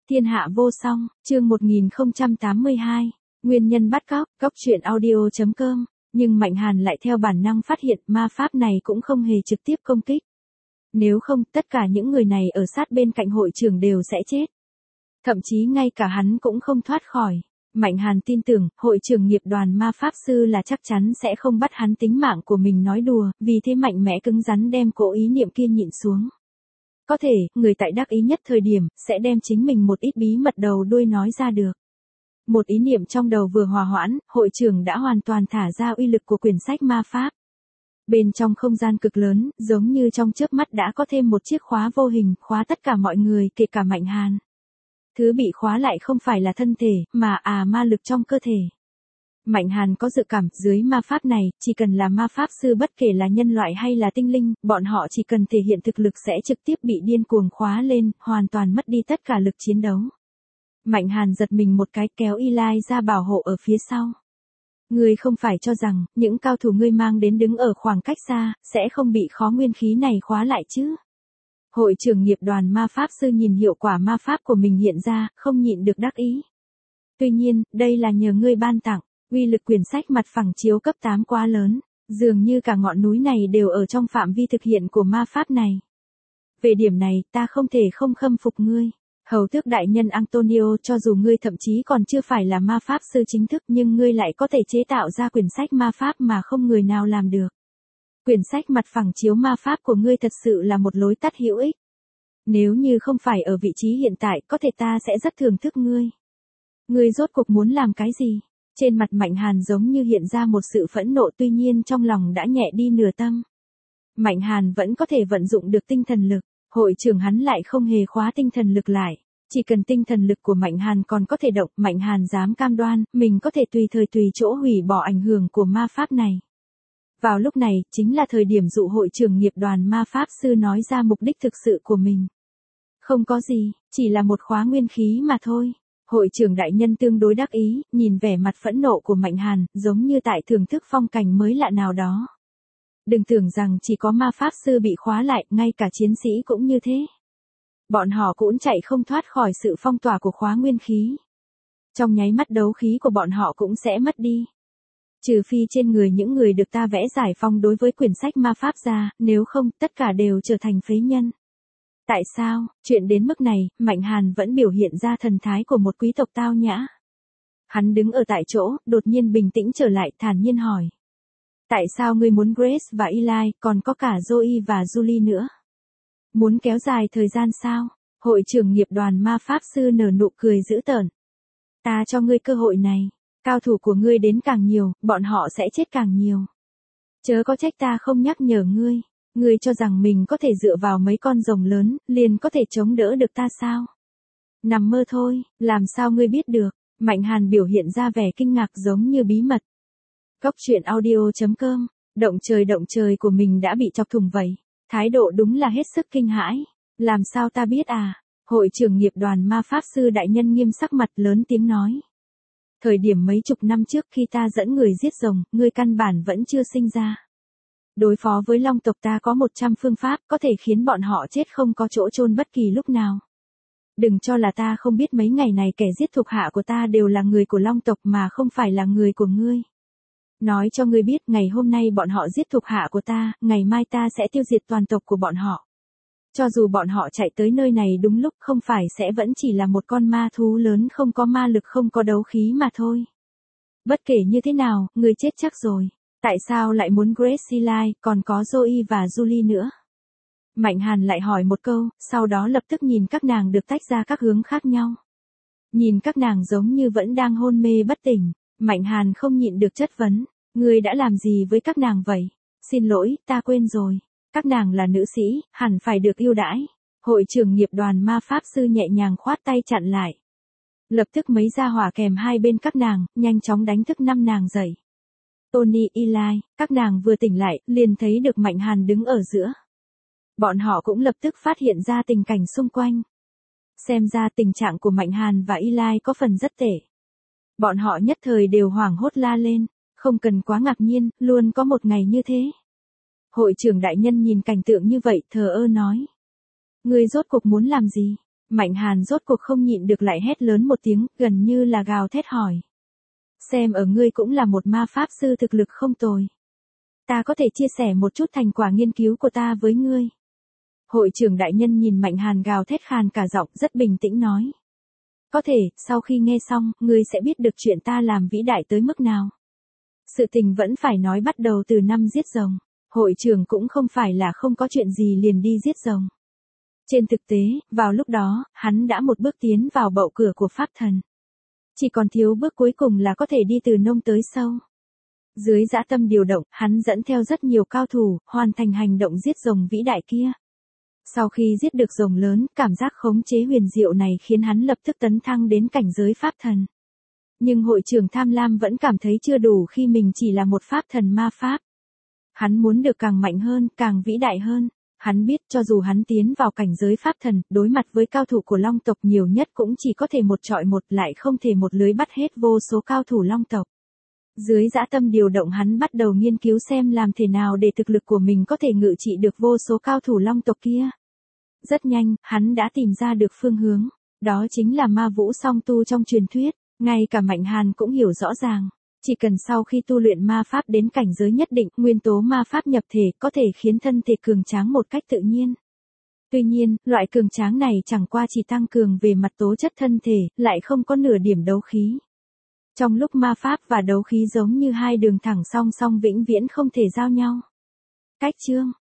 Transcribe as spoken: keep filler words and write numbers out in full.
Thiên hạ vô song, chương một nghìn không trăm tám mươi hai. Nguyên nhân bắt cóc, cóc truyện audio chấm com. Nhưng Mạnh Hàn lại theo bản năng phát hiện ma pháp này cũng không hề trực tiếp công kích. Nếu không, tất cả những người này ở sát bên cạnh hội trưởng đều sẽ chết. Thậm chí ngay cả hắn cũng không thoát khỏi. Mạnh Hàn tin tưởng, hội trưởng nghiệp đoàn ma pháp sư là chắc chắn sẽ không bắt hắn tính mạng của mình nói đùa, vì thế mạnh mẽ cứng rắn đem cỗ ý niệm kia nhịn xuống. Có thể, người tại đắc ý nhất thời điểm, sẽ đem chính mình một ít bí mật đầu đuôi nói ra được. Một ý niệm trong đầu vừa hòa hoãn, hội trưởng đã hoàn toàn thả ra uy lực của quyển sách ma pháp. Bên trong không gian cực lớn, giống như trong chớp mắt đã có thêm một chiếc khóa vô hình, khóa tất cả mọi người, kể cả Mạnh Hàn. Thứ bị khóa lại không phải là thân thể, mà à ma lực trong cơ thể. Mạnh Hàn có dự cảm, dưới ma pháp này, chỉ cần là ma pháp sư bất kể là nhân loại hay là tinh linh, bọn họ chỉ cần thể hiện thực lực sẽ trực tiếp bị điên cuồng khóa lên, hoàn toàn mất đi tất cả lực chiến đấu. Mạnh Hàn giật mình một cái, kéo Eli ra bảo hộ ở phía sau. Ngươi không phải cho rằng, những cao thủ ngươi mang đến đứng ở khoảng cách xa, sẽ không bị khó nguyên khí này khóa lại chứ? Hội trưởng nghiệp đoàn ma pháp sư nhìn hiệu quả ma pháp của mình hiện ra, không nhịn được đắc ý. Tuy nhiên, đây là nhờ ngươi ban tặng. Uy lực quyển sách mặt phẳng chiếu cấp tám quá lớn, dường như cả ngọn núi này đều ở trong phạm vi thực hiện của ma pháp này. Về điểm này, ta không thể không khâm phục ngươi. Hầu tước đại nhân Antonio, cho dù ngươi thậm chí còn chưa phải là ma pháp sư chính thức nhưng ngươi lại có thể chế tạo ra quyển sách ma pháp mà không người nào làm được. Quyển sách mặt phẳng chiếu ma pháp của ngươi thật sự là một lối tắt hữu ích. Nếu như không phải ở vị trí hiện tại, có thể ta sẽ rất thưởng thức ngươi. Ngươi rốt cuộc muốn làm cái gì? Trên mặt Mạnh Hàn giống như hiện ra một sự phẫn nộ, tuy nhiên trong lòng đã nhẹ đi nửa tâm. Mạnh Hàn vẫn có thể vận dụng được tinh thần lực, hội trưởng hắn lại không hề khóa tinh thần lực lại. Chỉ cần tinh thần lực của Mạnh Hàn còn có thể động, Mạnh Hàn dám cam đoan, mình có thể tùy thời tùy chỗ hủy bỏ ảnh hưởng của ma pháp này. Vào lúc này, chính là thời điểm dụ hội trưởng nghiệp đoàn ma pháp sư nói ra mục đích thực sự của mình. Không có gì, chỉ là một khóa nguyên khí mà thôi. Hội trưởng đại nhân tương đối đắc ý, nhìn vẻ mặt phẫn nộ của Mạnh Hàn, giống như tại thưởng thức phong cảnh mới lạ nào đó. Đừng tưởng rằng chỉ có ma pháp sư bị khóa lại, ngay cả chiến sĩ cũng như thế. Bọn họ cũng chạy không thoát khỏi sự phong tỏa của khóa nguyên khí. Trong nháy mắt đấu khí của bọn họ cũng sẽ mất đi. Trừ phi trên người những người được ta vẽ giải phong đối với quyển sách ma pháp ra, nếu không, tất cả đều trở thành phế nhân. Tại sao, chuyện đến mức này, Mạnh Hàn vẫn biểu hiện ra thần thái của một quý tộc tao nhã. Hắn đứng ở tại chỗ, đột nhiên bình tĩnh trở lại, thản nhiên hỏi. Tại sao ngươi muốn Grace và Eli, còn có cả Zoe và Julie nữa? Muốn kéo dài thời gian sao? Hội trưởng nghiệp đoàn ma pháp sư nở nụ cười dữ tợn. Ta cho ngươi cơ hội này. Cao thủ của ngươi đến càng nhiều, bọn họ sẽ chết càng nhiều. Chớ có trách ta không nhắc nhở ngươi. Ngươi cho rằng mình có thể dựa vào mấy con rồng lớn, liền có thể chống đỡ được ta sao? Nằm mơ thôi, làm sao ngươi biết được? Mạnh Hàn biểu hiện ra vẻ kinh ngạc giống như bí mật. Cóc truyện audio chấm com, động trời động trời của mình đã bị chọc thủng vậy. Thái độ đúng là hết sức kinh hãi. Làm sao ta biết à? Hội trưởng nghiệp đoàn ma pháp sư đại nhân nghiêm sắc mặt lớn tiếng nói. Thời điểm mấy chục năm trước khi ta dẫn người giết rồng, ngươi căn bản vẫn chưa sinh ra. Đối phó với long tộc ta có một trăm phương pháp có thể khiến bọn họ chết không có chỗ chôn bất kỳ lúc nào. Đừng cho là ta không biết mấy ngày này kẻ giết thuộc hạ của ta đều là người của long tộc mà không phải là người của ngươi. Nói cho ngươi biết, ngày hôm nay bọn họ giết thuộc hạ của ta, ngày mai ta sẽ tiêu diệt toàn tộc của bọn họ. Cho dù bọn họ chạy tới nơi này đúng lúc, không phải sẽ vẫn chỉ là một con ma thú lớn không có ma lực không có đấu khí mà thôi. Bất kể như thế nào, ngươi chết chắc rồi. Tại sao lại muốn Grace, Eli, còn có Zoe và Julie nữa? Mạnh Hàn lại hỏi một câu, sau đó lập tức nhìn các nàng được tách ra các hướng khác nhau. Nhìn các nàng giống như vẫn đang hôn mê bất tỉnh, Mạnh Hàn không nhịn được chất vấn, ngươi đã làm gì với các nàng vậy? Xin lỗi, ta quên rồi. Các nàng là nữ sĩ, hẳn phải được ưu đãi. Hội trưởng nghiệp đoàn ma pháp sư nhẹ nhàng khoát tay chặn lại. Lập tức mấy gia hỏa kèm hai bên các nàng, nhanh chóng đánh thức năm nàng dậy. Tony, Eli, các nàng vừa tỉnh lại, liền thấy được Mạnh Hàn đứng ở giữa. Bọn họ cũng lập tức phát hiện ra tình cảnh xung quanh. Xem ra tình trạng của Mạnh Hàn và Eli có phần rất tệ. Bọn họ nhất thời đều hoảng hốt la lên, không cần quá ngạc nhiên, luôn có một ngày như thế. Hội trưởng đại nhân nhìn cảnh tượng như vậy, thờ ơ nói. Ngươi rốt cuộc muốn làm gì? Mạnh Hàn rốt cuộc không nhịn được lại hét lớn một tiếng, gần như là gào thét hỏi. Xem ở ngươi cũng là một ma pháp sư thực lực không tồi. Ta có thể chia sẻ một chút thành quả nghiên cứu của ta với ngươi. Hội trưởng đại nhân nhìn Mạnh Hàn gào thét khàn cả giọng, rất bình tĩnh nói. Có thể, sau khi nghe xong, ngươi sẽ biết được chuyện ta làm vĩ đại tới mức nào. Sự tình vẫn phải nói bắt đầu từ năm giết rồng. Hội trưởng cũng không phải là không có chuyện gì liền đi giết rồng. Trên thực tế, vào lúc đó, hắn đã một bước tiến vào bậu cửa của pháp thần. Chỉ còn thiếu bước cuối cùng là có thể đi từ nông tới sâu. Dưới dã tâm điều động, hắn dẫn theo rất nhiều cao thủ, hoàn thành hành động giết rồng vĩ đại kia. Sau khi giết được rồng lớn, cảm giác khống chế huyền diệu này khiến hắn lập tức tấn thăng đến cảnh giới pháp thần. Nhưng hội trưởng tham lam vẫn cảm thấy chưa đủ khi mình chỉ là một pháp thần ma pháp. Hắn muốn được càng mạnh hơn, càng vĩ đại hơn. Hắn biết cho dù hắn tiến vào cảnh giới pháp thần, đối mặt với cao thủ của long tộc nhiều nhất cũng chỉ có thể một trọi một, lại không thể một lưới bắt hết vô số cao thủ long tộc. Dưới dã tâm điều động, hắn bắt đầu nghiên cứu xem làm thế nào để thực lực của mình có thể ngự trị được vô số cao thủ long tộc kia. Rất nhanh, hắn đã tìm ra được phương hướng. Đó chính là ma vũ song tu trong truyền thuyết. Ngay cả Mạnh Hàn cũng hiểu rõ ràng. Chỉ cần sau khi tu luyện ma pháp đến cảnh giới nhất định, nguyên tố ma pháp nhập thể có thể khiến thân thể cường tráng một cách tự nhiên. Tuy nhiên, loại cường tráng này chẳng qua chỉ tăng cường về mặt tố chất thân thể, lại không có nửa điểm đấu khí. Trong lúc ma pháp và đấu khí giống như hai đường thẳng song song vĩnh viễn không thể giao nhau. Cách chương